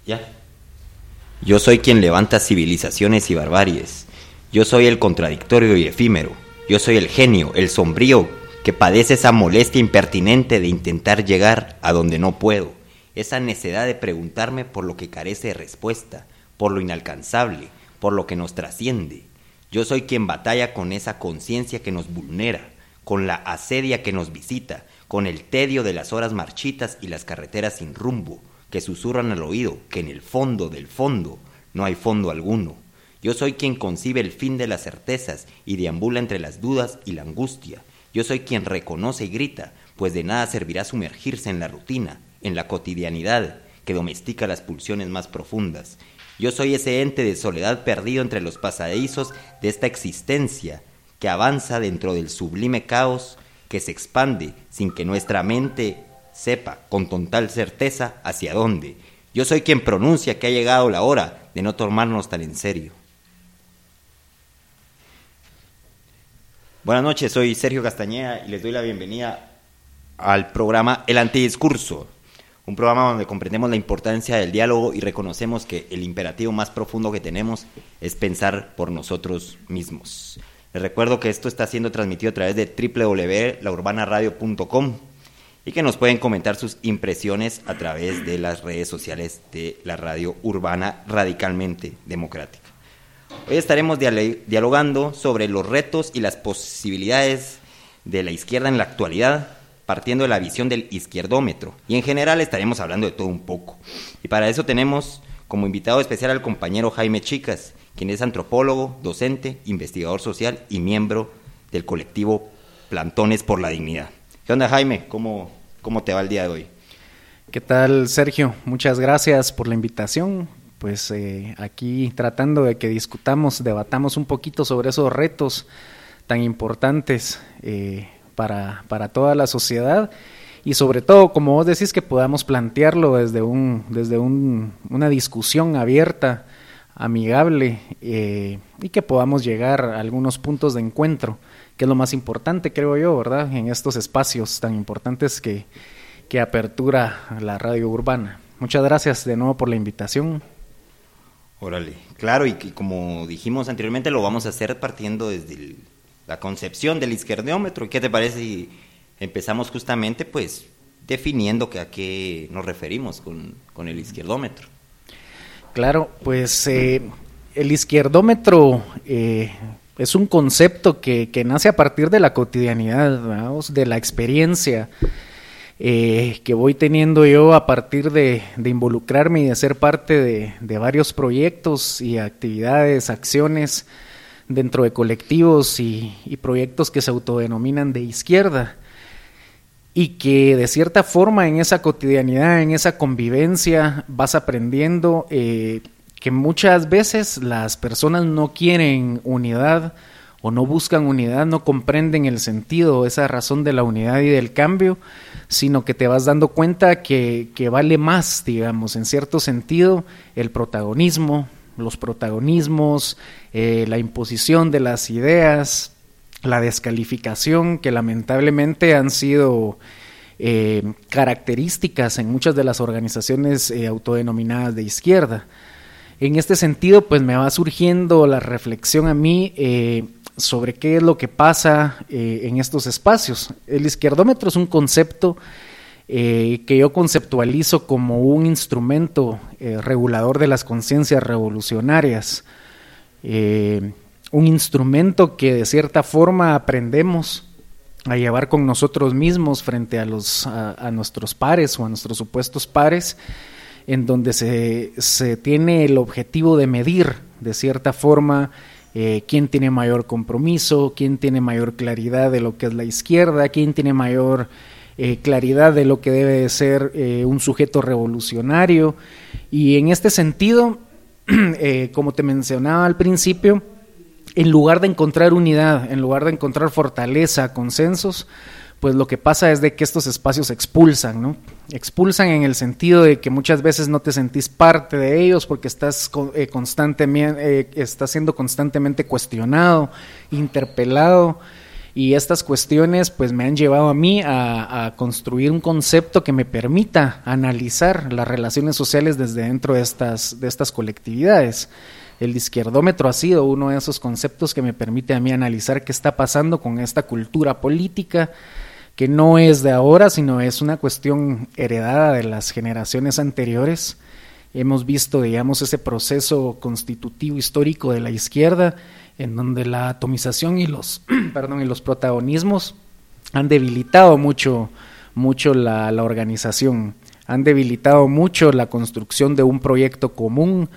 Ya. Yo soy quien levanta civilizaciones y barbaries. Yo soy el contradictorio y efímero. Yo soy el genio, el sombrío, que padece esa molestia impertinente de intentar llegar a donde no puedo. Esa necedad de preguntarme por lo que carece de respuesta, por lo inalcanzable, por lo que nos trasciende. Yo soy quien batalla con esa conciencia que nos vulnera, con la asedia que nos visita, con el tedio de las horas marchitas y las carreteras sin rumbo, que susurran al oído que en el fondo del fondo no hay fondo alguno. Yo soy quien concibe el fin de las certezas y deambula entre las dudas y la angustia. Yo soy quien reconoce y grita, pues de nada servirá sumergirse en la rutina, en la cotidianidad que domestica las pulsiones más profundas. Yo soy ese ente de soledad perdido entre los pasadizos de esta existencia que avanza dentro del sublime caos que se expande sin que nuestra mente sepa con total certeza hacia dónde. Yo soy quien pronuncia que ha llegado la hora de no tomarnos tan en serio. Buenas noches, soy Sergio Castañeda y les doy la bienvenida al programa El Antidiscurso, un programa donde comprendemos la importancia del diálogo y reconocemos que el imperativo más profundo que tenemos es pensar por nosotros mismos. Les recuerdo que esto está siendo transmitido a través de www.laurbanaradio.com y que nos pueden comentar sus impresiones a través de las redes sociales de la radio urbana radicalmente democrática. Hoy estaremos dialogando sobre los retos y las posibilidades de la izquierda en la actualidad, partiendo de la visión del izquierdómetro, y en general estaremos hablando de todo un poco. Y para eso tenemos como invitado especial al compañero Jaime Chicas, quien es antropólogo, docente, investigador social y miembro del colectivo Plantones por la Dignidad. ¿Qué onda, Jaime? ¿Cómo te va el día de hoy? ¿Qué tal, Sergio? Muchas gracias por la invitación. Pues aquí tratando de que debatamos un poquito sobre esos retos tan importantes para toda la sociedad y sobre todo, como vos decís, que podamos plantearlo desde una discusión abierta, amigable y que podamos llegar a algunos puntos de encuentro, que es lo más importante, creo yo, ¿verdad? En estos espacios tan importantes que apertura la radio urbana. Muchas gracias de nuevo por la invitación. Órale, claro, y como dijimos anteriormente, lo vamos a hacer partiendo desde la concepción del izquierdómetro. ¿Qué te parece si empezamos justamente pues definiendo a qué nos referimos con el izquierdómetro? Claro, pues el izquierdómetro es un concepto que nace a partir de la cotidianidad, ¿verdad? De la experiencia que voy teniendo yo a partir de involucrarme y de ser parte de varios proyectos y actividades, acciones dentro de colectivos y proyectos que se autodenominan de izquierda, y que de cierta forma en esa cotidianidad, en esa convivencia, vas aprendiendo que muchas veces las personas no quieren unidad o no buscan unidad, no comprenden el sentido, esa razón de la unidad y del cambio, sino que te vas dando cuenta que vale más, digamos, en cierto sentido, el protagonismo, los protagonismos, la imposición de las ideas, la descalificación, que lamentablemente han sido características en muchas de las organizaciones autodenominadas de izquierda. En este sentido, pues me va surgiendo la reflexión a mí sobre qué es lo que pasa en estos espacios. El izquierdómetro es un concepto que yo conceptualizo como un instrumento regulador de las conciencias revolucionarias, un instrumento que de cierta forma aprendemos a llevar con nosotros mismos frente a nuestros pares o a nuestros supuestos pares, en donde se tiene el objetivo de medir de cierta forma quién tiene mayor compromiso, quién tiene mayor claridad de lo que es la izquierda, quién tiene mayor claridad de lo que debe de ser un sujeto revolucionario. Y en este sentido, como te mencionaba al principio, en lugar de encontrar unidad, en lugar de encontrar fortaleza, consensos, pues lo que pasa es de que estos espacios expulsan, ¿no? Expulsan en el sentido de que muchas veces no te sentís parte de ellos porque estás siendo constantemente cuestionado, interpelado, Y estas cuestiones pues me han llevado a mí a construir un concepto que me permita analizar las relaciones sociales desde dentro de estas colectividades. El izquierdómetro ha sido uno de esos conceptos que me permite a mí analizar qué está pasando con esta cultura política, que no es de ahora, sino es una cuestión heredada de las generaciones anteriores. Hemos visto, digamos, ese proceso constitutivo histórico de la izquierda, en donde la atomización y los protagonismos han debilitado mucho la organización, han debilitado mucho la construcción de un proyecto común,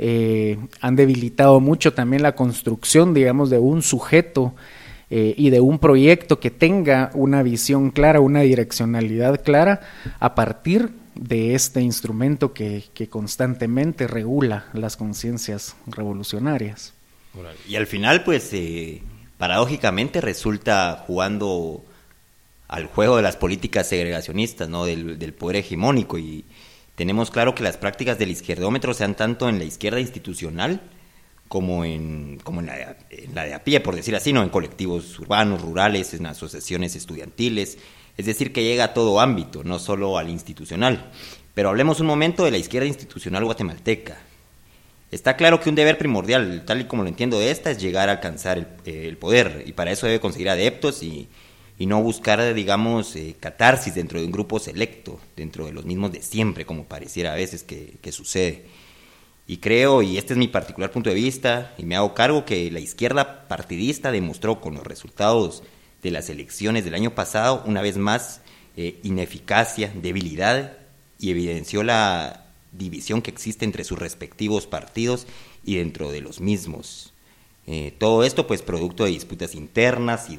han debilitado mucho también la construcción, digamos, de un sujeto y de un proyecto que tenga una visión clara, una direccionalidad clara a partir de este instrumento que constantemente regula las conciencias revolucionarias. Y al final, pues, paradójicamente resulta jugando al juego de las políticas segregacionistas, ¿no? Del poder hegemónico, y tenemos claro que las prácticas del izquierdómetro se dan tanto en la izquierda institucional como en la de a pie, por decir así, ¿no? En colectivos urbanos, rurales, en asociaciones estudiantiles, es decir, que llega a todo ámbito, no solo al institucional. Pero hablemos un momento de la izquierda institucional guatemalteca. Está claro que un deber primordial, tal y como lo entiendo de esta, es llegar a alcanzar el poder, y para eso debe conseguir adeptos y no buscar, digamos, catarsis dentro de un grupo selecto, dentro de los mismos de siempre, como pareciera a veces que sucede. Y creo, y este es mi particular punto de vista, y me hago cargo, que la izquierda partidista demostró con los resultados de las elecciones del año pasado, una vez más, ineficacia, debilidad, y evidenció la división que existe entre sus respectivos partidos y dentro de los mismos. Todo esto pues producto de disputas internas y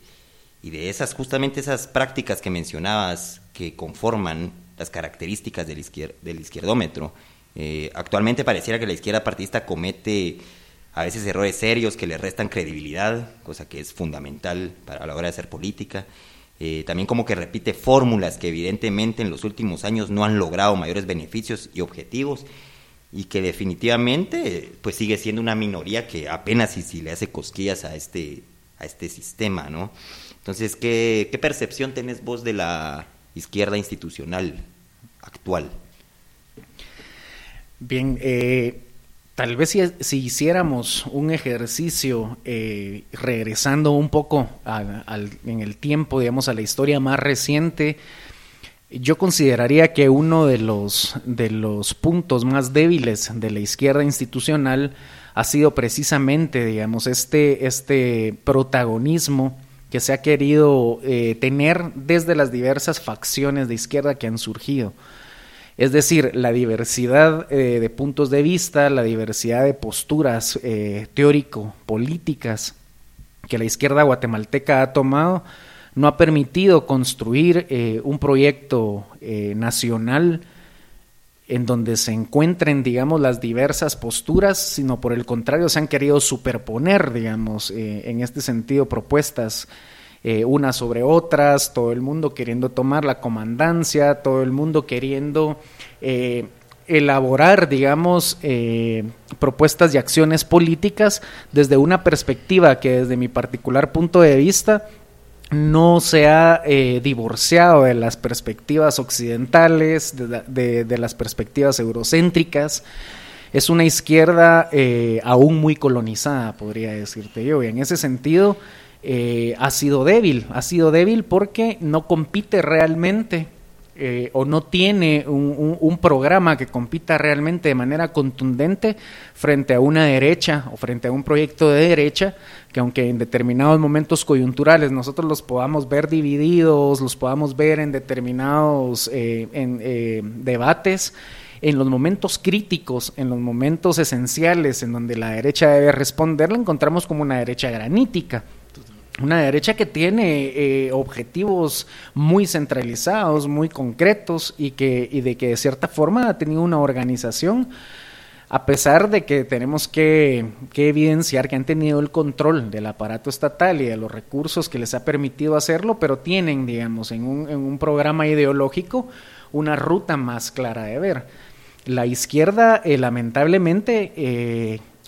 de esas, justamente esas prácticas que mencionabas que conforman las características del izquierdómetro. Actualmente pareciera que la izquierda partidista comete a veces errores serios que le restan credibilidad, cosa que es fundamental a la hora de hacer política. También como que repite fórmulas que evidentemente en los últimos años no han logrado mayores beneficios y objetivos, y que definitivamente pues sigue siendo una minoría que apenas si le hace cosquillas a este sistema, ¿no? Entonces, ¿qué percepción tenés vos de la izquierda institucional actual? Bien, tal vez si hiciéramos un ejercicio regresando un poco en el tiempo, digamos, a la historia más reciente, yo consideraría que uno de los puntos más débiles de la izquierda institucional ha sido precisamente, digamos, este protagonismo que se ha querido tener desde las diversas facciones de izquierda que han surgido. Es decir, la diversidad de puntos de vista, la diversidad de posturas teórico-políticas que la izquierda guatemalteca ha tomado, no ha permitido construir un proyecto nacional en donde se encuentren, digamos, las diversas posturas, sino por el contrario se han querido superponer, digamos, en este sentido, propuestas unas sobre otras, todo el mundo queriendo tomar la comandancia, todo el mundo queriendo elaborar, digamos, propuestas y acciones políticas desde una perspectiva que desde mi particular punto de vista no se ha divorciado de las perspectivas occidentales, de las perspectivas eurocéntricas. Es una izquierda aún muy colonizada, podría decirte yo, y en ese sentido ha sido débil porque no compite realmente o no tiene un programa que compita realmente de manera contundente frente a una derecha o frente a un proyecto de derecha que, aunque en determinados momentos coyunturales nosotros los podamos ver divididos, los podamos ver en determinados debates, en los momentos críticos, en los momentos esenciales en donde la derecha debe responder, la encontramos como una derecha granítica. Una derecha que tiene objetivos muy centralizados, muy concretos y de que de cierta forma ha tenido una organización, a pesar de que tenemos que evidenciar que han tenido el control del aparato estatal y de los recursos que les ha permitido hacerlo, pero tienen, digamos, en un programa ideológico una ruta más clara de ver. La izquierda, lamentablemente,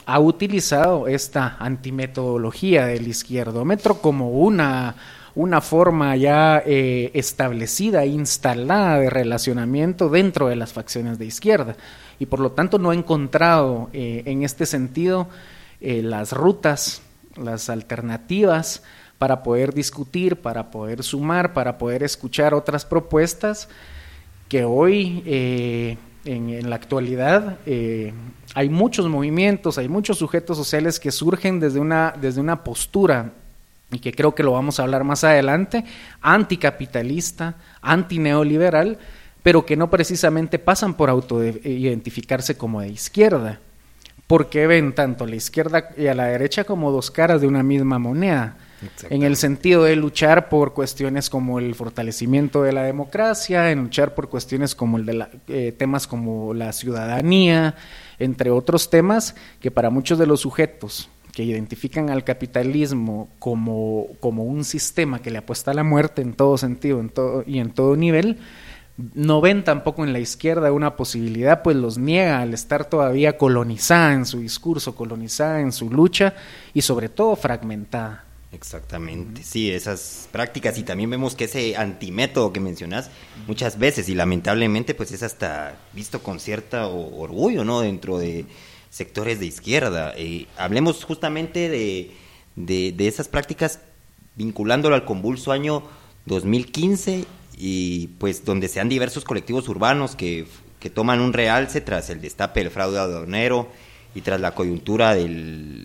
ha utilizado esta antimetodología del izquierdómetro como una forma ya establecida, instalada de relacionamiento dentro de las facciones de izquierda, y por lo tanto no ha encontrado en este sentido las rutas, las alternativas para poder discutir, para poder sumar, para poder escuchar otras propuestas que hoy en la actualidad hay muchos movimientos, hay muchos sujetos sociales que surgen desde una postura, y que creo que lo vamos a hablar más adelante, anticapitalista, antineoliberal, pero que no precisamente pasan por autoidentificarse como de izquierda, porque ven tanto a la izquierda y a la derecha como dos caras de una misma moneda, en el sentido de luchar por cuestiones como el fortalecimiento de la democracia, en luchar por cuestiones como temas como la ciudadanía, entre otros temas que para muchos de los sujetos que identifican al capitalismo como un sistema que le apuesta a la muerte en todo sentido y en todo nivel, no ven tampoco en la izquierda una posibilidad, pues los niega al estar todavía colonizada en su discurso, colonizada en su lucha y sobre todo fragmentada. Exactamente, sí, esas prácticas, y también vemos que ese antimétodo que mencionas muchas veces, y lamentablemente pues es hasta visto con cierto orgullo, ¿no?, dentro de sectores de izquierda. Hablemos justamente de esas prácticas vinculándolo al convulso año 2015, y pues donde se dan diversos colectivos urbanos que toman un realce tras el destape del fraude aduanero y tras la coyuntura del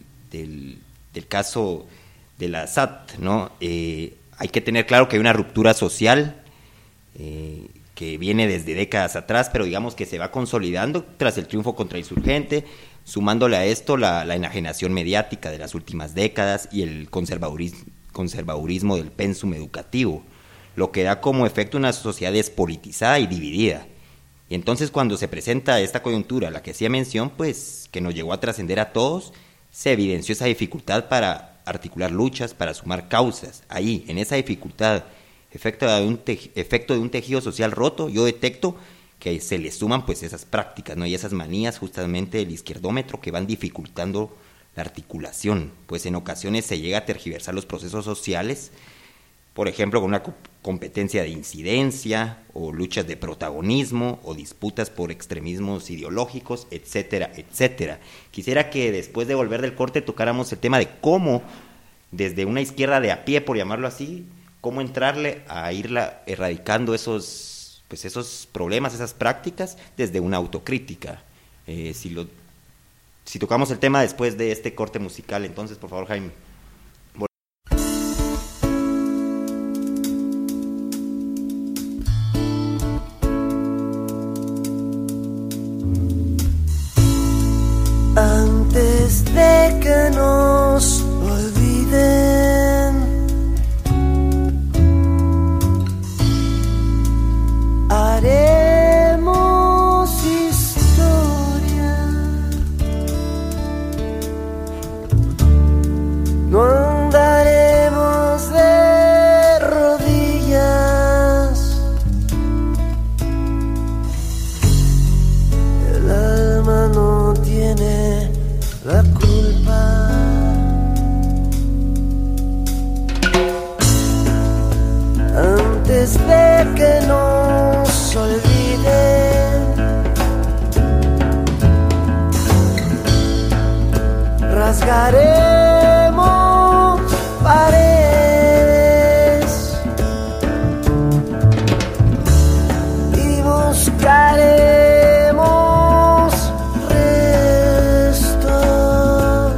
caso de la SAT, ¿no? Hay que tener claro que hay una ruptura social que viene desde décadas atrás, pero digamos que se va consolidando tras el triunfo contrainsurgente, sumándole a esto la enajenación mediática de las últimas décadas y el conservadurismo del pénsum educativo, lo que da como efecto una sociedad despolitizada y dividida. Y entonces cuando se presenta esta coyuntura, la que hacía mención, pues que nos llegó a trascender a todos, se evidenció esa dificultad para articular luchas, para sumar causas. Ahí, en esa dificultad, efecto de un tejido social roto, yo detecto que se le suman pues esas prácticas, ¿no?, y esas manías justamente del izquierdómetro que van dificultando la articulación, pues en ocasiones se llega a tergiversar los procesos sociales, por ejemplo, con una competencia de incidencia, o luchas de protagonismo, o disputas por extremismos ideológicos, etcétera, etcétera. Quisiera que después de volver del corte tocáramos el tema de cómo, desde una izquierda de a pie, por llamarlo así, cómo entrarle a irla erradicando esos problemas, esas prácticas, desde una autocrítica. Si tocamos el tema después de este corte musical, entonces, por favor, Jaime. Antes de que nos olviden, haremos historia. No andaremos de rodillas. El alma no tiene la culpa. Antes de que nos olviden, rasgaremos paredes y buscaremos restos.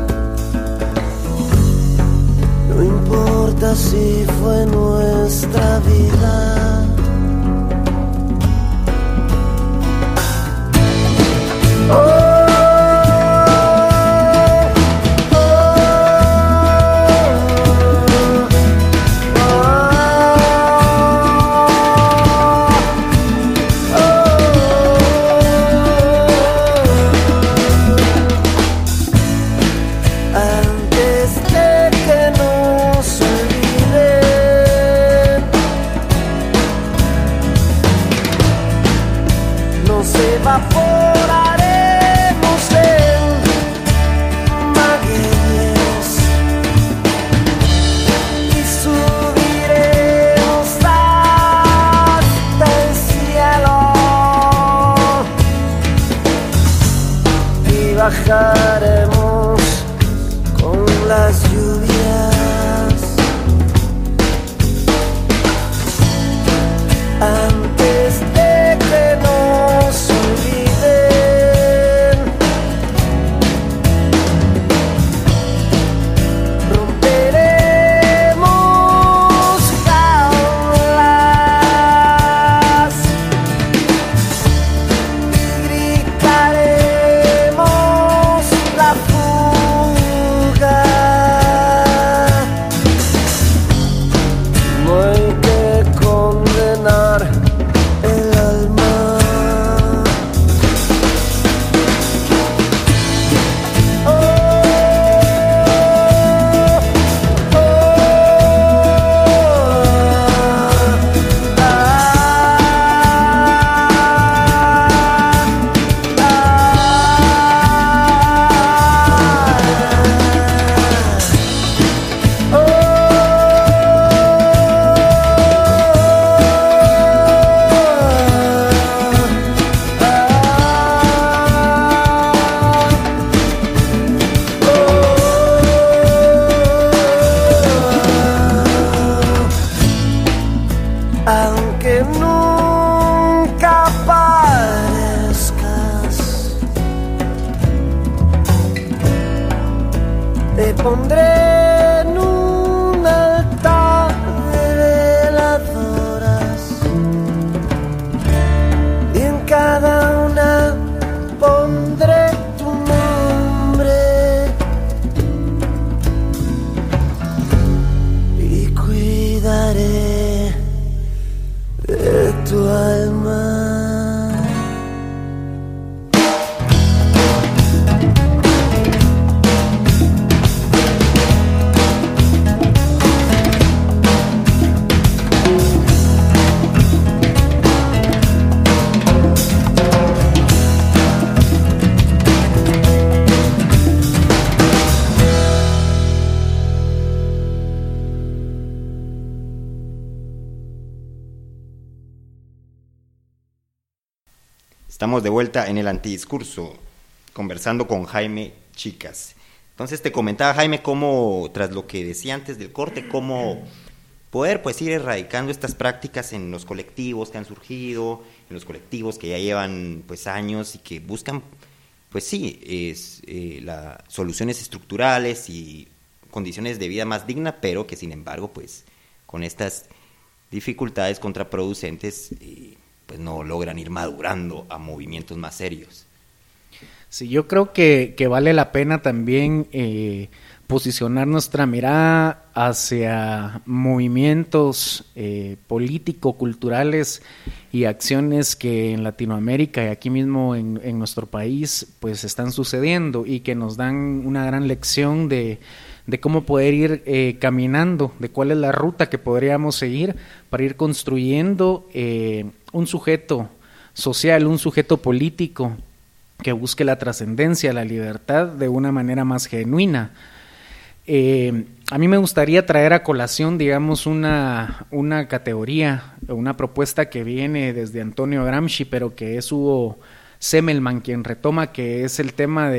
No importa si fue nuestra vida. Evaporaremos en bajaremos con las lluvias. Antes de que nos olviden, romperemos jaulas y gritaremos la fuga. No hay que condenar el alma. Oh, oh, aunque nunca parezcas, te pondré en un altar de veladoras y en cada una pondré tu nombre y cuidaré de tu alma. Estamos de vuelta en el antidiscurso, conversando con Jaime Chicas. Entonces te comentaba, Jaime, cómo, tras lo que decía antes del corte, cómo poder pues ir erradicando estas prácticas en los colectivos que han surgido, en los colectivos que ya llevan pues años y que buscan, pues sí, las soluciones estructurales y condiciones de vida más digna, pero que sin embargo pues con estas dificultades contraproducentes pues no logran ir madurando a movimientos más serios. Sí, yo creo que vale la pena también posicionar nuestra mirada hacia movimientos político-culturales y acciones que en Latinoamérica y aquí mismo en nuestro país pues están sucediendo y que nos dan una gran lección de cómo poder ir caminando, de cuál es la ruta que podríamos seguir para ir construyendo un sujeto social, un sujeto político que busque la trascendencia, la libertad de una manera más genuina. A mí me gustaría traer a colación, digamos, una categoría, una propuesta que viene desde Antonio Gramsci, pero que es Hugo Semmelmann quien retoma, que es el tema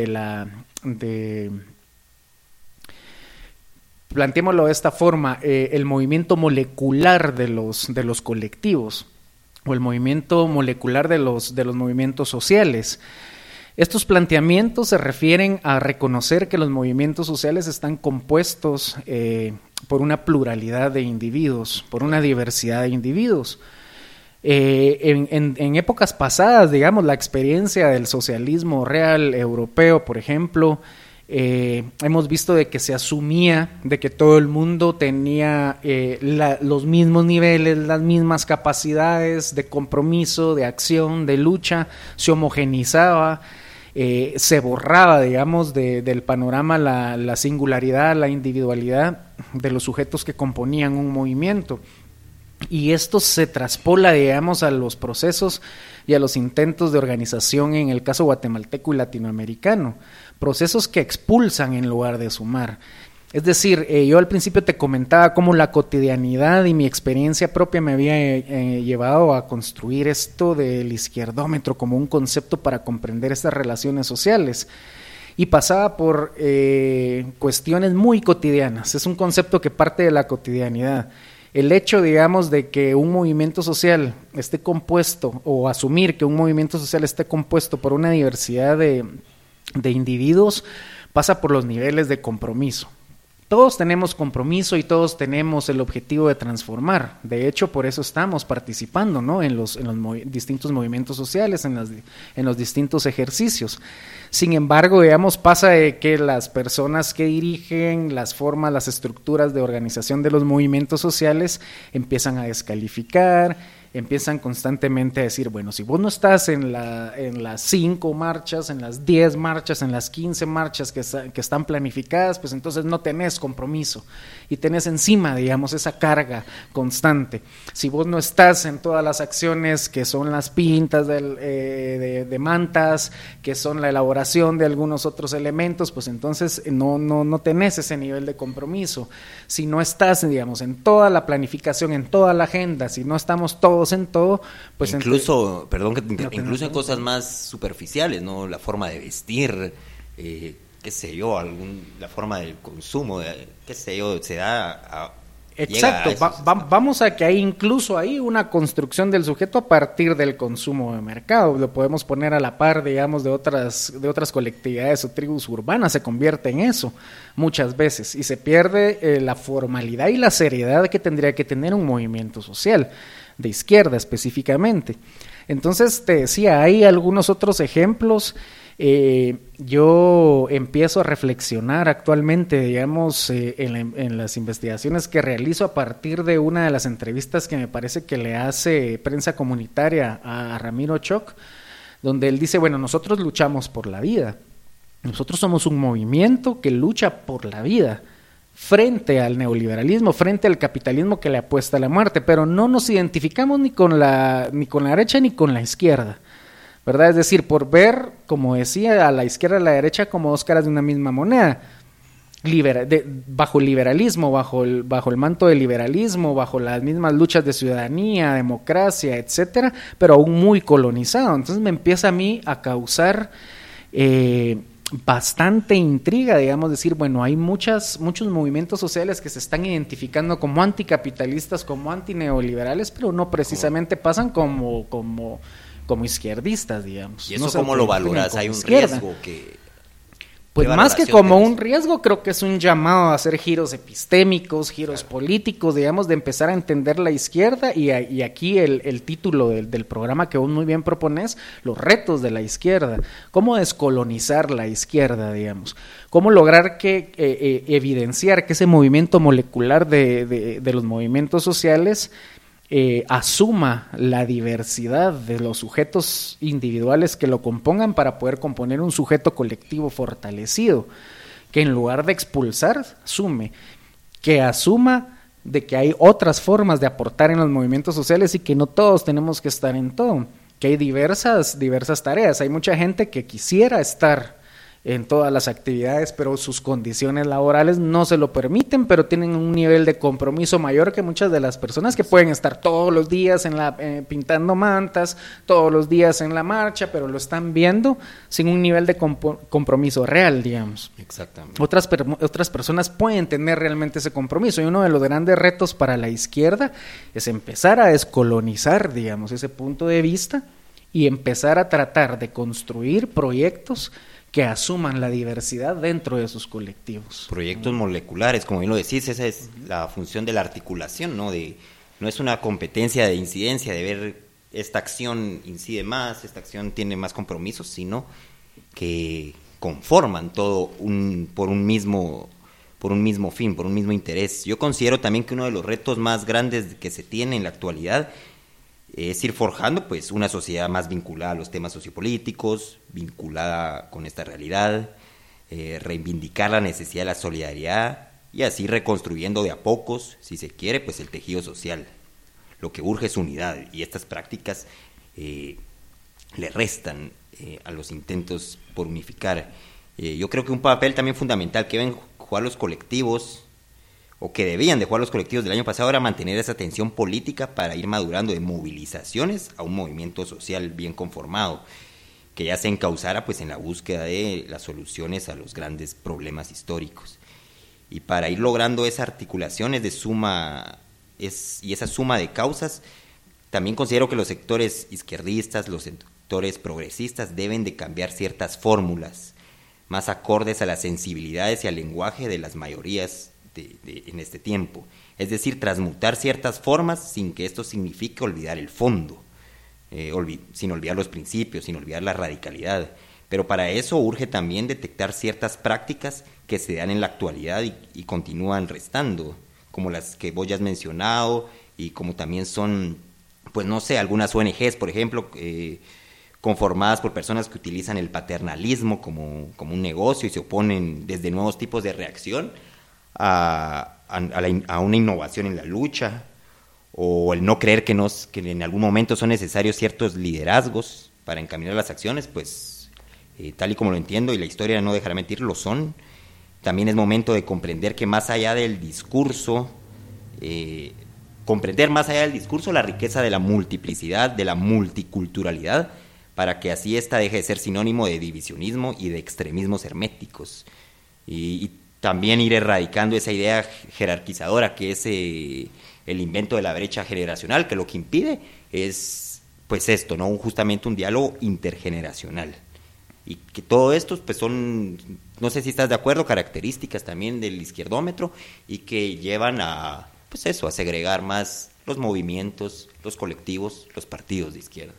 planteémoslo de esta forma, el movimiento molecular de los colectivos o el movimiento molecular de los movimientos sociales. Estos planteamientos se refieren a reconocer que los movimientos sociales están compuestos por una pluralidad de individuos, por una diversidad de individuos. En épocas pasadas, digamos, la experiencia del socialismo real europeo, por ejemplo, hemos visto de que se asumía de que todo el mundo tenía los mismos niveles, las mismas capacidades de compromiso, de acción, de lucha, se homogenizaba, se borraba, digamos, del panorama la singularidad, la individualidad de los sujetos que componían un movimiento. Y esto se traspola, digamos, a los procesos y a los intentos de organización en el caso guatemalteco y latinoamericano, procesos que expulsan en lugar de sumar. Es decir, yo al principio te comentaba cómo la cotidianidad y mi experiencia propia me había llevado a construir esto del izquierdómetro como un concepto para comprender estas relaciones sociales. y pasaba por cuestiones muy cotidianas. Es un concepto que parte de la cotidianidad. El hecho, digamos, de que un movimiento social esté compuesto, o asumir que un movimiento social esté compuesto por una diversidad de individuos, pasa por los niveles de compromiso. Todos tenemos compromiso y todos tenemos el objetivo de transformar. De hecho, por eso estamos participando, ¿no?, en los distintos movimientos sociales, en los distintos ejercicios. Sin embargo, digamos, pasa de que las personas que dirigen las formas, las estructuras de organización de los movimientos sociales empiezan a descalificar, empiezan constantemente a decir, bueno, si vos no estás en las 5 marchas, en las 10 marchas, en las 15 marchas que están planificadas, pues entonces no tenés compromiso y tenés encima, digamos, esa carga constante. Si vos no estás en todas las acciones que son las pintas de mantas, que son la elaboración de algunos otros elementos, pues entonces no tenés ese nivel de compromiso. Si no estás, digamos, en toda la planificación, en toda la agenda, si no estamos todos en todo, pues incluso, perdón que te interrumpa, incluso en cosas más superficiales, ¿no? La forma de vestir, qué sé yo, la forma del consumo, qué sé yo, se da a... Exacto, vamos a que hay incluso ahí una construcción del sujeto a partir del consumo de mercado. Lo podemos poner a la par, digamos, de otras colectividades o tribus urbanas. Se convierte en eso muchas veces y se pierde la formalidad y la seriedad que tendría que tener un movimiento social de izquierda específicamente. Entonces, te decía, hay algunos otros ejemplos. Yo empiezo a reflexionar actualmente, digamos, en las investigaciones que realizo a partir de una de las entrevistas que me parece que le hace Prensa Comunitaria a Ramiro Choc, donde él dice, bueno, nosotros luchamos por la vida, nosotros somos un movimiento que lucha por la vida, frente al neoliberalismo, frente al capitalismo que le apuesta a la muerte, pero no nos identificamos ni con la derecha ni con la izquierda, ¿verdad? Es decir, por ver, como decía, a la izquierda y a la derecha como dos caras de una misma moneda, bajo el liberalismo, bajo el manto del liberalismo, bajo las mismas luchas de ciudadanía, democracia, etcétera, pero aún muy colonizado. Entonces me empieza a mí a causar bastante intriga, digamos, decir, bueno, hay muchos movimientos sociales que se están identificando como anticapitalistas, como antineoliberales, pero no precisamente pasan como izquierdistas, digamos. ¿Y eso no cómo lo valoras? ¿Hay un izquierda. riesgo que...? Pues más que como un riesgo, creo que es un llamado a hacer giros epistémicos, giros políticos, digamos, de empezar a entender la izquierda y aquí el título del programa que vos muy bien propones, los retos de la izquierda, cómo descolonizar la izquierda, digamos, cómo lograr evidenciar que ese movimiento molecular de los movimientos sociales asuma la diversidad de los sujetos individuales que lo compongan para poder componer un sujeto colectivo fortalecido, que en lugar de expulsar, sume, que asuma de que hay otras formas de aportar en los movimientos sociales y que no todos tenemos que estar en todo, que hay diversas tareas, hay mucha gente que quisiera estar en todas las actividades, pero sus condiciones laborales no se lo permiten, pero tienen un nivel de compromiso mayor que muchas de las personas que pueden estar todos los días pintando mantas, todos los días en la marcha, pero lo están viendo sin un nivel de compromiso real, digamos. Exactamente. Otras personas pueden tener realmente ese compromiso, y uno de los grandes retos para la izquierda es empezar a descolonizar, digamos, ese punto de vista y empezar a tratar de construir proyectos que asuman la diversidad dentro de sus colectivos. Proyectos moleculares, como bien lo decís, esa es la función de la articulación, ¿no? No es una competencia de incidencia, de ver esta acción incide más, esta acción tiene más compromisos, sino que conforman todo por un mismo fin, por un mismo interés. Yo considero también que uno de los retos más grandes que se tiene en la actualidad es ir forjando pues una sociedad más vinculada a los temas sociopolíticos, vinculada con esta realidad, reivindicar la necesidad de la solidaridad y así reconstruyendo de a pocos, si se quiere, pues el tejido social. Lo que urge es unidad y estas prácticas le restan a los intentos por unificar. Yo creo que un papel también fundamental que deben jugar los colectivos o que debían de jugar los colectivos del año pasado era mantener esa tensión política para ir madurando de movilizaciones a un movimiento social bien conformado, que ya se encauzara pues en la búsqueda de las soluciones a los grandes problemas históricos. Y para ir logrando esa articulación y esa suma de causas, también considero que los sectores izquierdistas, los sectores progresistas deben de cambiar ciertas fórmulas más acordes a las sensibilidades y al lenguaje de las mayorías en este tiempo. Es decir, transmutar ciertas formas sin que esto signifique olvidar el fondo, sin olvidar los principios, sin olvidar la radicalidad. Pero para eso urge también detectar ciertas prácticas que se dan en la actualidad y continúan restando, como las que vos ya has mencionado y como también son, pues no sé, algunas ONGs, por ejemplo, conformadas por personas que utilizan el paternalismo como un negocio y se oponen desde nuevos tipos de reacción a una innovación en la lucha, o el no creer que en algún momento son necesarios ciertos liderazgos para encaminar las acciones, pues tal y como lo entiendo, y la historia no dejará mentir, lo son. También es momento de comprender que más allá del discurso, la riqueza de la multiplicidad, de la multiculturalidad, para que así esta deje de ser sinónimo de divisionismo y de extremismos herméticos. Y también ir erradicando esa idea jerarquizadora que es el invento de la brecha generacional, que lo que impide es pues esto, ¿no? Justamente un diálogo intergeneracional. Y que todo esto pues son, no sé si estás de acuerdo, características también del izquierdómetro y que llevan a pues eso, a segregar más los movimientos, los colectivos, los partidos de izquierda.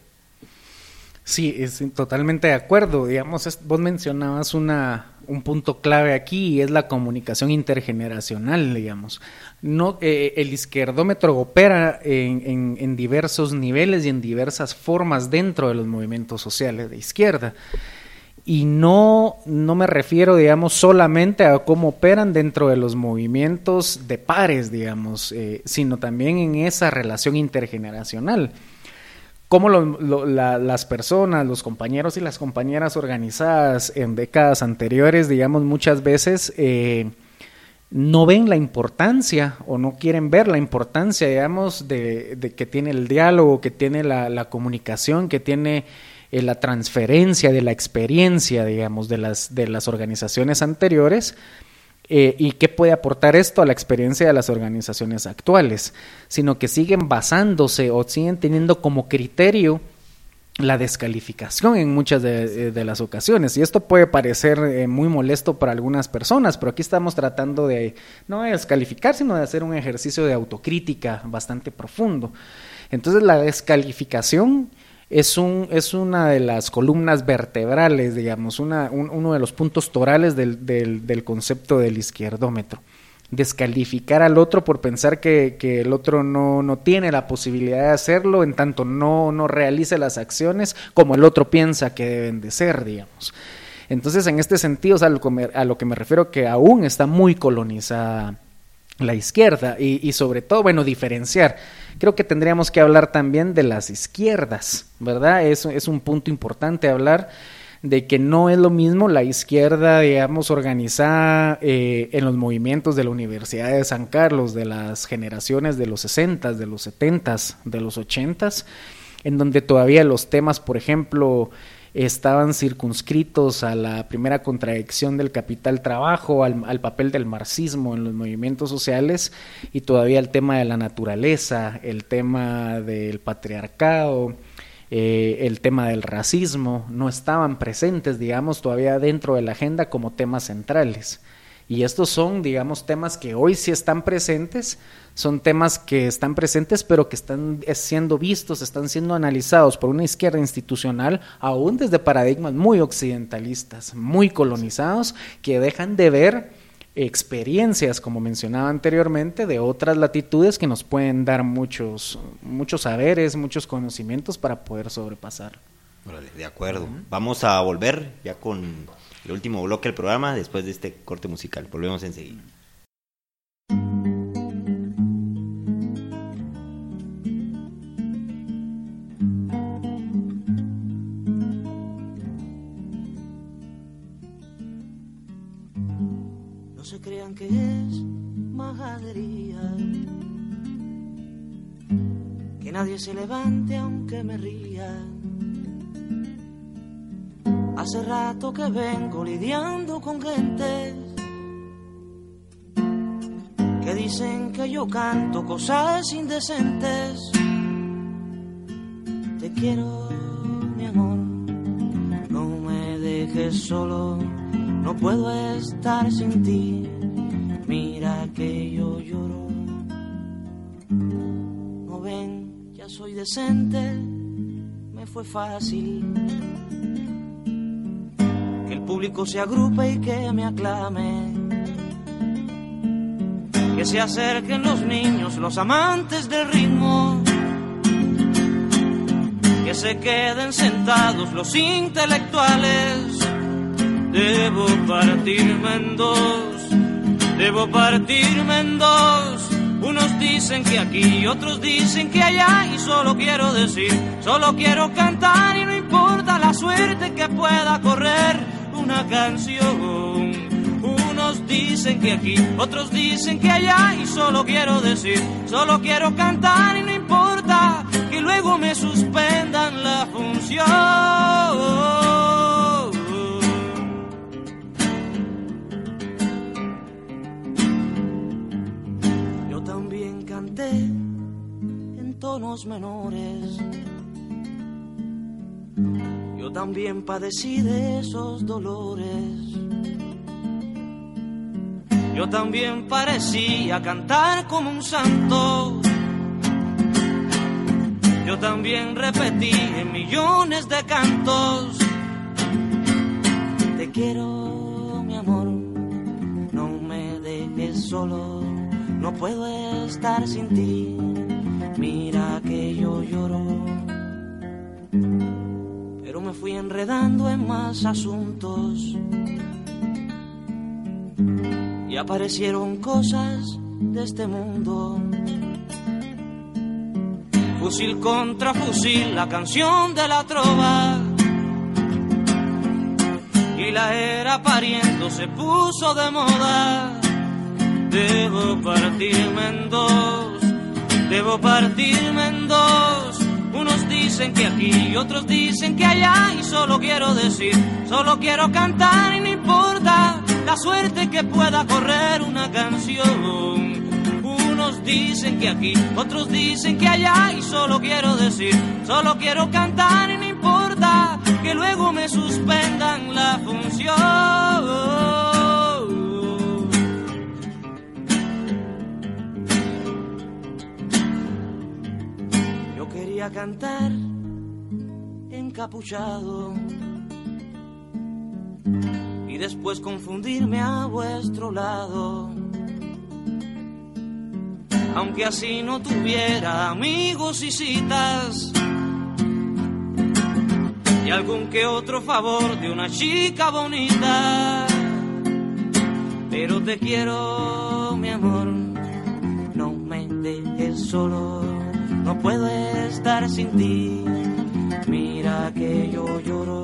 Sí, es totalmente de acuerdo. Digamos, vos mencionabas un punto clave aquí y es la comunicación intergeneracional, digamos. No, el izquierdómetro opera en diversos niveles y en diversas formas dentro de los movimientos sociales de izquierda. Y no me refiero, digamos, solamente a cómo operan dentro de los movimientos de pares, digamos, sino también en esa relación intergeneracional. Cómo las personas, los compañeros y las compañeras organizadas en décadas anteriores, digamos, muchas veces no ven la importancia o no quieren ver la importancia, digamos, de que tiene el diálogo, que tiene la comunicación, que tiene la transferencia de la experiencia, digamos, de las organizaciones anteriores, y qué puede aportar esto a la experiencia de las organizaciones actuales, sino que siguen basándose o siguen teniendo como criterio la descalificación en muchas de las ocasiones, y esto puede parecer muy molesto para algunas personas, pero aquí estamos tratando de no de descalificar, sino de hacer un ejercicio de autocrítica bastante profundo. Entonces la descalificación es una de las columnas vertebrales, digamos, uno de los puntos torales del concepto del izquierdómetro. Descalificar al otro por pensar que el otro no tiene la posibilidad de hacerlo, en tanto no realice las acciones como el otro piensa que deben de ser, digamos. Entonces, en este sentido, o sea, a lo que me refiero, que aún está muy colonizada la izquierda y sobre todo, bueno, diferenciar. Creo que tendríamos que hablar también de las izquierdas, ¿verdad? Es un punto importante hablar de que no es lo mismo la izquierda, digamos, organizada en los movimientos de la Universidad de San Carlos, de las generaciones de los 60s, de los 70s, de los 80s, en donde todavía los temas, por ejemplo, estaban circunscritos a la primera contradicción del capital-trabajo, al papel del marxismo en los movimientos sociales, y todavía el tema de la naturaleza, el tema del patriarcado, el tema del racismo, no estaban presentes, digamos, todavía dentro de la agenda como temas centrales. Y estos son, digamos, temas que hoy sí están presentes, son temas que están presentes, pero que están siendo vistos, están siendo analizados por una izquierda institucional, aún desde paradigmas muy occidentalistas, muy colonizados, que dejan de ver experiencias, como mencionaba anteriormente, de otras latitudes que nos pueden dar muchos saberes, muchos conocimientos para poder sobrepasar. De acuerdo. Vamos a volver ya con el último bloque del programa después de este corte musical. Volvemos enseguida. No se crean que es majadería, que nadie se levante aunque me ría. Hace rato que vengo lidiando con gente que dicen que yo canto cosas indecentes. Te quiero, mi amor, no me dejes solo, no puedo estar sin ti. Mira que yo lloro. No ven, ya soy decente, me fue fácil que el público se agrupe y que me aclame, que se acerquen los niños, los amantes del ritmo, que se queden sentados los intelectuales. Debo partirme en dos, debo partirme en dos. Unos dicen que aquí, otros dicen que allá, y solo quiero decir, solo quiero cantar y no importa la suerte que pueda correr una canción. Unos dicen que aquí, otros dicen que allá, y solo quiero decir, solo quiero cantar y no importa que luego me suspendan la función. Yo también canté en tonos menores, yo también padecí de esos dolores. Yo también parecía cantar como un santo. Yo también repetí en millones de cantos. Te quiero, mi amor, no me dejes solo, no puedo estar sin ti. Mira que yo lloro, pero me fui enredando en más asuntos. Y aparecieron cosas de este mundo. Fusil contra fusil, la canción de la trova. Y la era pariendo se puso de moda. Debo partirme en dos, debo partirme en dos. Unos dicen que aquí, otros dicen que allá, y solo quiero decir, solo quiero cantar y no importa la suerte que pueda correr una canción. Unos dicen que aquí, otros dicen que allá, y solo quiero decir, solo quiero cantar y no importa que luego me suspendan la función. Yo quería cantar encapuchado y después confundirme a vuestro lado, aunque así no tuviera amigos y citas y algún que otro favor de una chica bonita. Pero te quiero, mi amor, no me dejes solo, no puedo estar sin ti. Mira que yo lloro.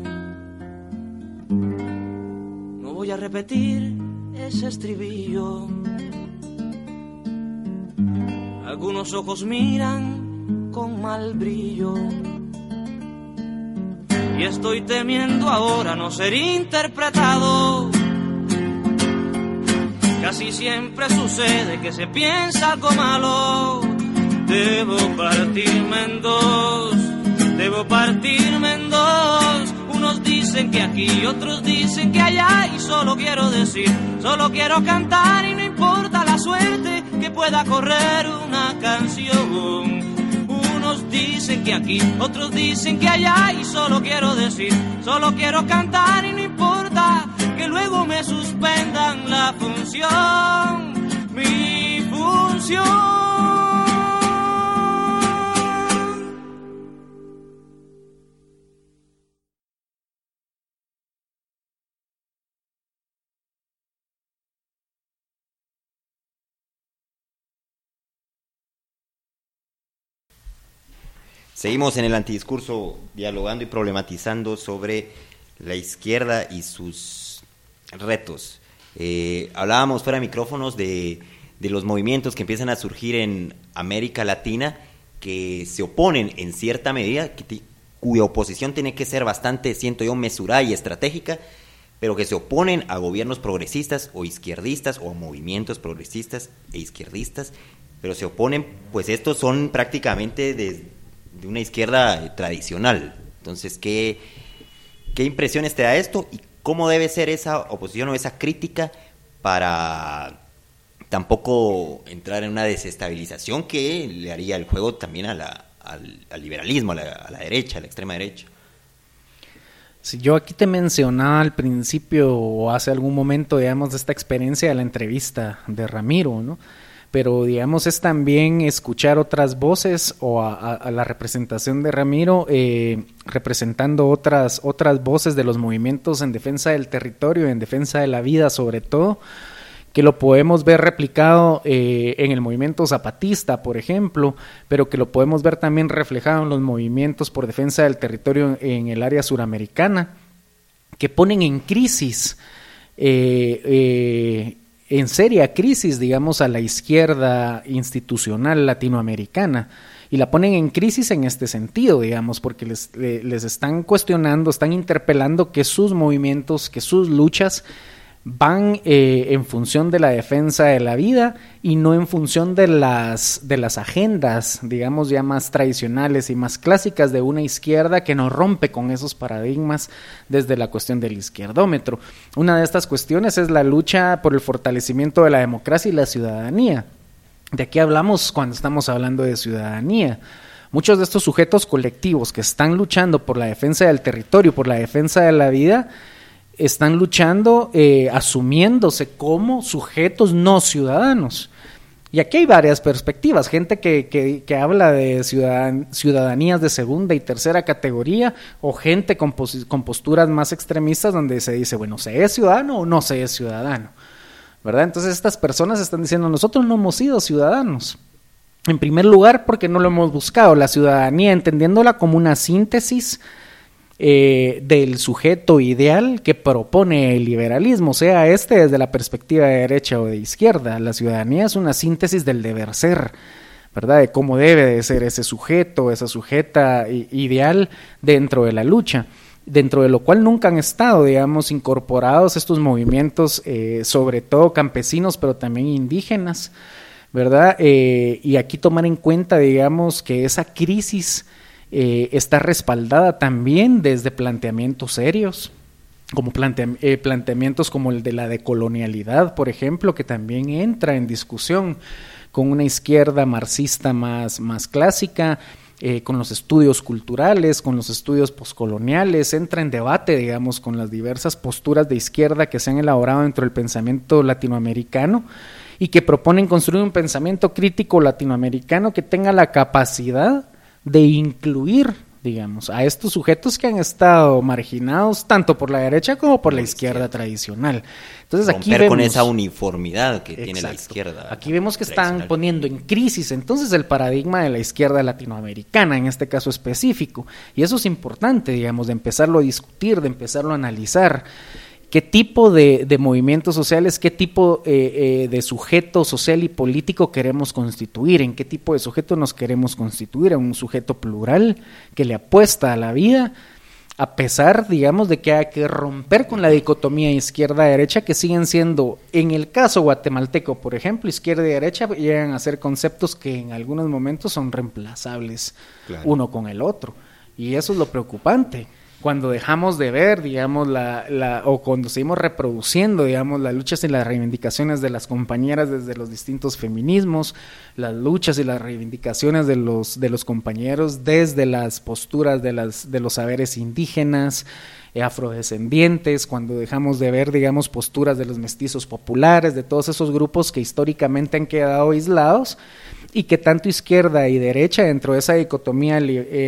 No voy a repetir ese estribillo. Algunos ojos miran con mal brillo. Y estoy temiendo ahora no ser interpretado. Casi siempre sucede que se piensa algo malo. Debo partirme en dos, debo partirme en dos. Unos dicen que aquí, otros dicen que allá, y solo quiero decir, solo quiero cantar y no importa la suerte que pueda correr una canción. Unos dicen que aquí, otros dicen que allá, y solo quiero decir, solo quiero cantar y no importa que luego me suspendan la función, mi función. Seguimos en el antidiscurso dialogando y problematizando sobre la izquierda y sus retos. Hablábamos fuera de micrófonos de los movimientos que empiezan a surgir en América Latina que se oponen en cierta medida, cuya oposición tiene que ser bastante, siento yo, mesurada y estratégica, pero que se oponen a gobiernos progresistas o izquierdistas o a movimientos progresistas e izquierdistas, pero se oponen, pues estos son prácticamente de una izquierda tradicional. Entonces, ¿qué impresiones te da esto y cómo debe ser esa oposición o esa crítica para tampoco entrar en una desestabilización que le haría el juego también al liberalismo, a la derecha, a la extrema derecha? Si yo aquí te mencionaba al principio o hace algún momento, digamos, de esta experiencia de la entrevista de Ramiro, ¿no? Pero, digamos, es también escuchar otras voces o a la representación de Ramiro representando otras voces de los movimientos en defensa del territorio, en defensa de la vida sobre todo, que lo podemos ver replicado en el movimiento zapatista, por ejemplo, pero que lo podemos ver también reflejado en los movimientos por defensa del territorio en el área suramericana, que ponen en crisis, en seria crisis, digamos, a la izquierda institucional latinoamericana. Y la ponen en crisis en este sentido, digamos, porque les están cuestionando, están interpelando que sus movimientos, que sus luchas van en función de la defensa de la vida y no en función de las agendas, digamos, ya más tradicionales y más clásicas de una izquierda que no rompe con esos paradigmas desde la cuestión del izquierdómetro. Una de estas cuestiones es la lucha por el fortalecimiento de la democracia y la ciudadanía. De aquí hablamos cuando estamos hablando de ciudadanía. Muchos de estos sujetos colectivos que están luchando por la defensa del territorio, por la defensa de la vida, están luchando asumiéndose como sujetos no ciudadanos. Y aquí hay varias perspectivas, gente que habla de ciudadanías de segunda y tercera categoría, o gente con posturas más extremistas donde se dice, bueno, ¿se es ciudadano o no se es ciudadano? ¿Verdad? Entonces estas personas están diciendo, nosotros no hemos sido ciudadanos. En primer lugar, porque no lo hemos buscado. La ciudadanía, entendiéndola como una síntesis del sujeto ideal que propone el liberalismo, sea desde la perspectiva de derecha o de izquierda. La ciudadanía es una síntesis del deber ser, ¿verdad? De cómo debe de ser ese sujeto, esa sujeta ideal dentro de la lucha, dentro de lo cual nunca han estado, digamos, incorporados estos movimientos, sobre todo campesinos, pero también indígenas, ¿verdad? Y aquí tomar en cuenta, digamos, que esa crisis está respaldada también desde planteamientos serios, como planteamientos como el de la decolonialidad, por ejemplo, que también entra en discusión con una izquierda marxista más clásica, con los estudios culturales, con los estudios poscoloniales, entra en debate, digamos, con las diversas posturas de izquierda que se han elaborado dentro del pensamiento latinoamericano y que proponen construir un pensamiento crítico latinoamericano que tenga la capacidad de incluir, digamos, a estos sujetos que han estado marginados tanto por la derecha como por la izquierda tradicional. Entonces aquí vemos con esa uniformidad que tiene la izquierda. Aquí vemos que están poniendo en crisis entonces el paradigma de la izquierda latinoamericana, en este caso específico, y eso es importante, digamos, de empezarlo a discutir, de empezarlo a analizar. ¿Qué tipo de movimientos sociales, qué tipo de sujeto social y político queremos constituir? ¿En qué tipo de sujeto nos queremos constituir? ¿En un sujeto plural que le apuesta a la vida? A pesar, digamos, de que hay que romper con la dicotomía izquierda-derecha, que siguen siendo, en el caso guatemalteco, por ejemplo, izquierda y derecha llegan a ser conceptos que en algunos momentos son reemplazables, claro, uno con el otro. Y eso es lo preocupante. Cuando dejamos de ver, digamos, o cuando seguimos reproduciendo, digamos, las luchas y las reivindicaciones de las compañeras desde los distintos feminismos, las luchas y las reivindicaciones de los compañeros desde las posturas de los saberes indígenas, afrodescendientes, cuando dejamos de ver, digamos, posturas de los mestizos populares, de todos esos grupos que históricamente han quedado aislados, y que tanto izquierda y derecha dentro de esa dicotomía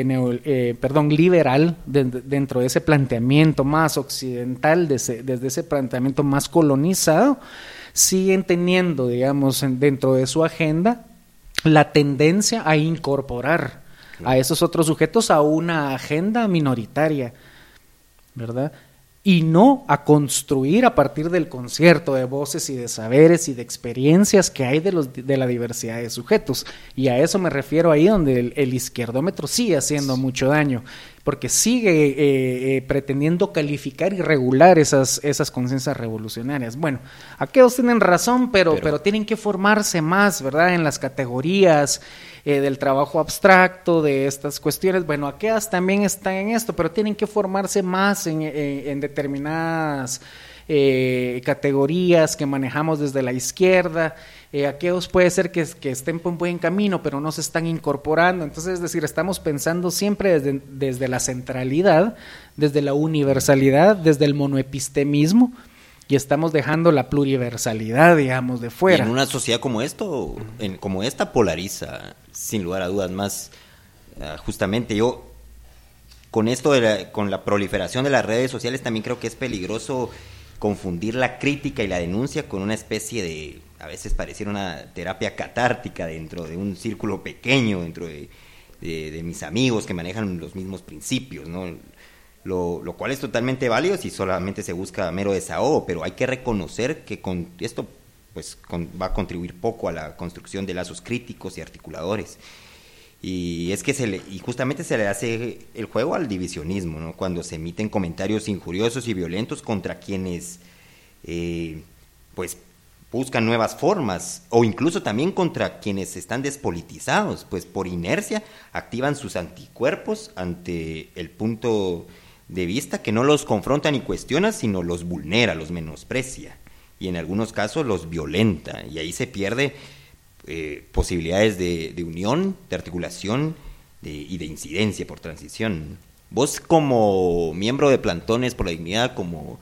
liberal, dentro de ese planteamiento más occidental, desde ese planteamiento más colonizado, siguen teniendo, digamos, dentro de su agenda la tendencia a incorporar a esos otros sujetos a una agenda minoritaria, ¿verdad? y no a construir a partir del concierto de voces y de saberes y de experiencias que hay de la diversidad de sujetos. Y a eso me refiero ahí donde el izquierdómetro sigue haciendo mucho daño, porque sigue pretendiendo calificar y regular esas conciencias revolucionarias. Bueno, aquellos tienen razón, pero tienen que formarse más, ¿verdad?, en las categorías del trabajo abstracto, de estas cuestiones. Bueno, aquellas también están en esto, pero tienen que formarse más en determinadas categorías que manejamos desde la izquierda. Aquellos puede ser que estén por un buen camino, pero no se están incorporando. Entonces, es decir, estamos pensando siempre desde la centralidad, desde la universalidad, desde el monoepistemismo, y estamos dejando la pluriversalidad, digamos, de fuera. Y en una sociedad como como esta polariza, sin lugar a dudas, más justamente yo con esto con la proliferación de las redes sociales también creo que es peligroso confundir la crítica y la denuncia con una especie de, a veces pareciera una terapia catártica dentro de un círculo pequeño, dentro de mis amigos que manejan los mismos principios, ¿no? Lo cual es totalmente válido si solamente se busca mero desahogo, pero hay que reconocer que con esto pues va a contribuir poco a la construcción de lazos críticos y articuladores. Y es que justamente se le hace el juego al divisionismo, ¿no? Cuando se emiten comentarios injuriosos y violentos contra quienes pues buscan nuevas formas, o incluso también contra quienes están despolitizados, pues por inercia activan sus anticuerpos ante el punto de vista que no los confronta ni cuestiona, sino los vulnera, los menosprecia, y en algunos casos los violenta, y ahí se pierde posibilidades de unión, de articulación y de incidencia por transición. Vos como miembro de Plantones por la Dignidad, como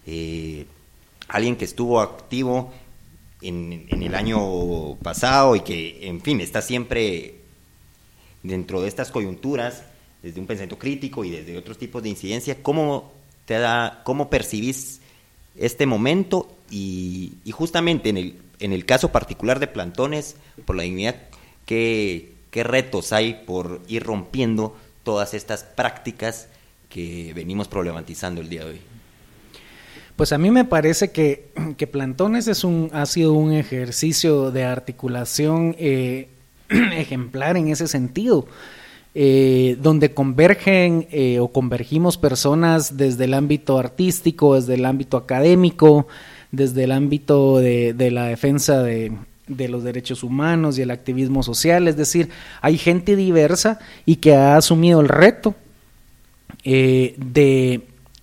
alguien que estuvo activo en el año pasado y que, en fin, está siempre dentro de estas coyunturas, desde un pensamiento crítico y desde otros tipos de incidencia, ¿cómo percibís este momento? Y justamente en el caso particular de Plantones por la Dignidad, ¿qué retos hay por ir rompiendo todas estas prácticas que venimos problematizando el día de hoy? Pues a mí me parece que Plantones ha sido un ejercicio de articulación ejemplar en ese sentido, donde convergimos personas desde el ámbito artístico, desde el ámbito académico, desde el ámbito de la defensa de los derechos humanos y el activismo social. Es decir, hay gente diversa y que ha asumido el reto de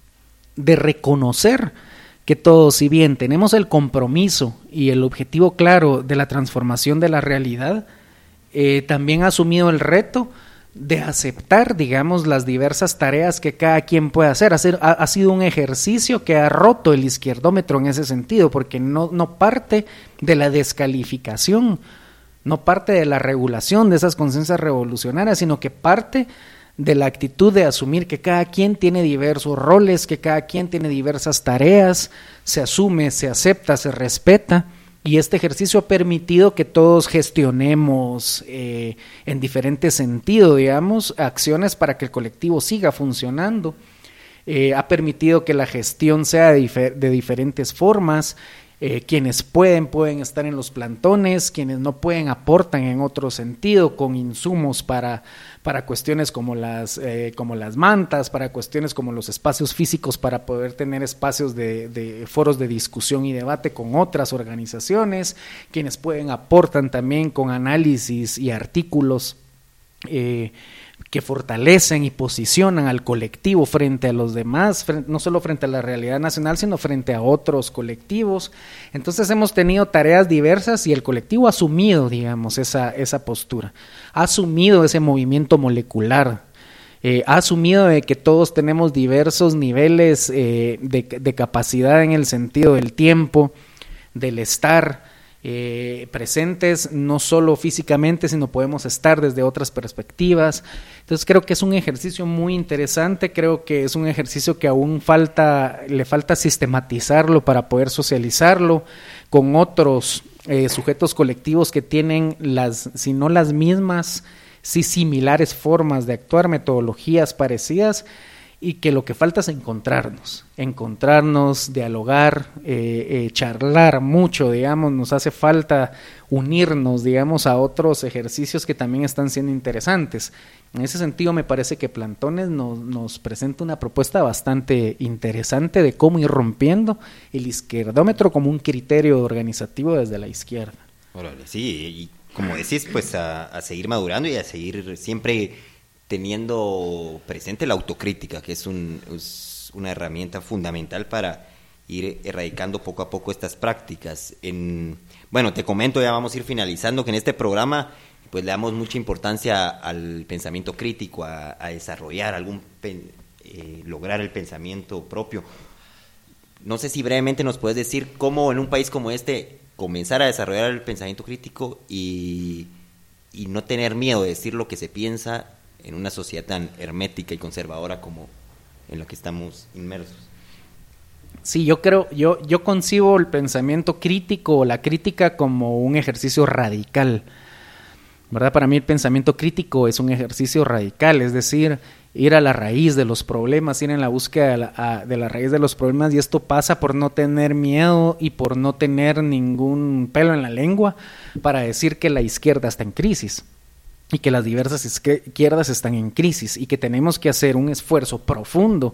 reconocer que todos, si bien tenemos el compromiso y el objetivo claro de la transformación de la realidad, también ha asumido el reto de aceptar, digamos, las diversas tareas que cada quien puede hacer. Ha sido un ejercicio que ha roto el izquierdómetro en ese sentido, porque no parte de la descalificación, no parte de la regulación de esas conciencias revolucionarias, sino que parte de la actitud de asumir que cada quien tiene diversos roles, que cada quien tiene diversas tareas, se asume, se acepta, se respeta. Y este ejercicio ha permitido que todos gestionemos en diferente sentido, digamos, acciones para que el colectivo siga funcionando. Ha permitido que la gestión sea de diferentes formas. Quienes pueden estar en los plantones, quienes no pueden aportan en otro sentido, con insumos para cuestiones como las mantas, para cuestiones como los espacios físicos, para poder tener espacios de foros de discusión y debate con otras organizaciones. Quienes pueden aportan también con análisis y artículos que fortalecen y posicionan al colectivo frente a los demás, no solo frente a la realidad nacional, sino frente a otros colectivos. Entonces hemos tenido tareas diversas y el colectivo ha asumido, digamos, esa postura, ha asumido ese movimiento molecular, ha asumido de que todos tenemos diversos niveles de capacidad en el sentido del tiempo, del estar, presentes no solo físicamente, sino podemos estar desde otras perspectivas. Entonces creo que es un ejercicio muy interesante, creo que es un ejercicio que aún le falta sistematizarlo para poder socializarlo con otros sujetos colectivos que tienen si no las mismas, sí similares formas de actuar, metodologías parecidas, y que lo que falta es encontrarnos, dialogar, charlar mucho, digamos, nos hace falta unirnos, digamos, a otros ejercicios que también están siendo interesantes. En ese sentido, me parece que Plantones nos presenta una propuesta bastante interesante de cómo ir rompiendo el izquierdómetro como un criterio organizativo desde la izquierda. Órale, sí, y como decís, pues a seguir madurando y a seguir siempre teniendo presente la autocrítica, que es una herramienta fundamental para ir erradicando poco a poco estas prácticas. Bueno, te comento, ya vamos a ir finalizando, que en este programa pues le damos mucha importancia al pensamiento crítico, a desarrollar lograr el pensamiento propio. No sé si brevemente nos puedes decir cómo en un país como este comenzar a desarrollar el pensamiento crítico y no tener miedo de decir lo que se piensa en una sociedad tan hermética y conservadora como en la que estamos inmersos. Sí, yo concibo el pensamiento crítico o la crítica como un ejercicio radical, ¿verdad? Para mí el pensamiento crítico es un ejercicio radical, es decir, ir a la raíz de los problemas, ir en la búsqueda de la raíz de los problemas, y esto pasa por no tener miedo y por no tener ningún pelo en la lengua para decir que la izquierda está en crisis y que las diversas izquierdas están en crisis y que tenemos que hacer un esfuerzo profundo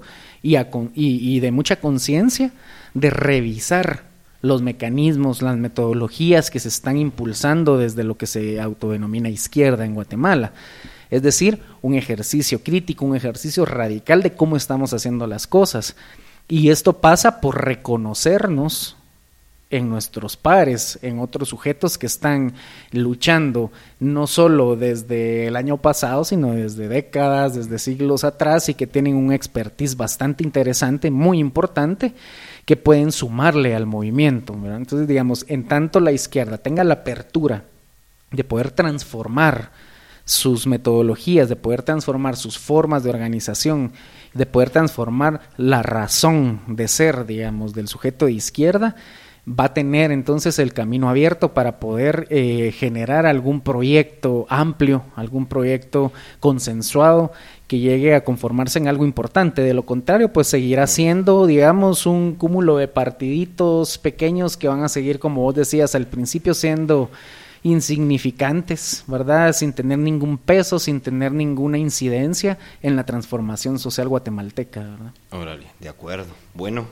y de mucha conciencia de revisar los mecanismos, las metodologías que se están impulsando desde lo que se autodenomina izquierda en Guatemala. Es decir, un ejercicio crítico, un ejercicio radical de cómo estamos haciendo las cosas. Y esto pasa por reconocernos en nuestros pares, en otros sujetos que están luchando no solo desde el año pasado, sino desde décadas, desde siglos atrás, y que tienen un expertise bastante interesante, muy importante, que pueden sumarle al movimiento, ¿verdad? Entonces, digamos, en tanto la izquierda tenga la apertura de poder transformar sus metodologías, de poder transformar sus formas de organización, de poder transformar la razón de ser, digamos, del sujeto de izquierda, va a tener entonces el camino abierto para poder generar algún proyecto amplio, algún proyecto consensuado que llegue a conformarse en algo importante. De lo contrario, pues seguirá siendo, digamos, un cúmulo de partiditos pequeños que van a seguir, como vos decías al principio, siendo insignificantes, ¿verdad? Sin tener ningún peso, sin tener ninguna incidencia en la transformación social guatemalteca, ¿verdad? Órale, de acuerdo. Bueno,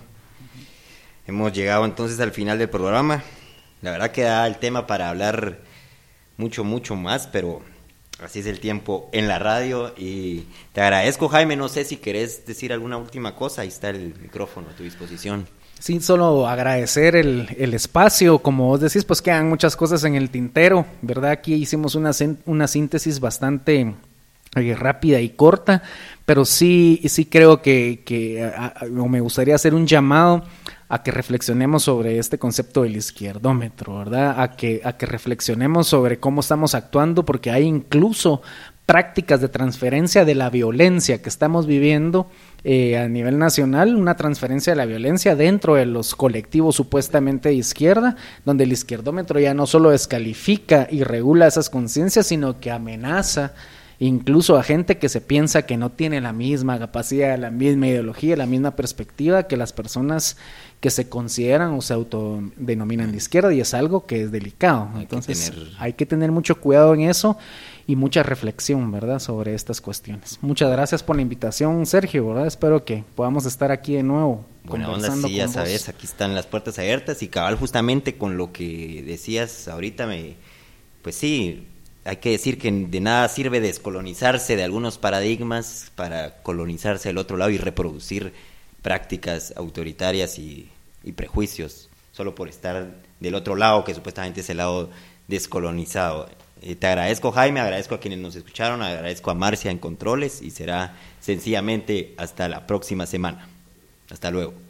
hemos llegado entonces al final del programa. La verdad que da el tema para hablar mucho más, pero así es el tiempo en la radio. Y te agradezco, Jaime. No sé si querés decir alguna última cosa. Ahí está el micrófono a tu disposición. Sí, solo agradecer el espacio. Como vos decís, pues quedan muchas cosas en el tintero, ¿verdad? Aquí hicimos una síntesis bastante rápida y corta, pero sí creo que me gustaría hacer un llamado a que reflexionemos sobre este concepto del izquierdómetro, ¿verdad? A que reflexionemos sobre cómo estamos actuando, porque hay incluso prácticas de transferencia de la violencia que estamos viviendo a nivel nacional, una transferencia de la violencia dentro de los colectivos supuestamente de izquierda, donde el izquierdómetro ya no solo descalifica y regula esas conciencias, sino que amenaza incluso a gente que se piensa que no tiene la misma capacidad, la misma ideología, la misma perspectiva que las personas que se consideran o se autodenominan de izquierda, y es algo que es delicado. Entonces hay que tener mucho cuidado en eso y mucha reflexión, ¿verdad?, sobre estas cuestiones. Muchas gracias por la invitación, Sergio, ¿verdad? Espero que podamos estar aquí de nuevo. Buena onda, sí, ya sabes, aquí están las puertas abiertas, y cabal, justamente con lo que decías ahorita, pues sí, hay que decir que de nada sirve descolonizarse de algunos paradigmas para colonizarse del otro lado y reproducir prácticas autoritarias y prejuicios solo por estar del otro lado, que supuestamente es el lado descolonizado. Te agradezco, Jaime, agradezco a quienes nos escucharon, agradezco a Marcia en controles, y será sencillamente hasta la próxima semana. Hasta luego.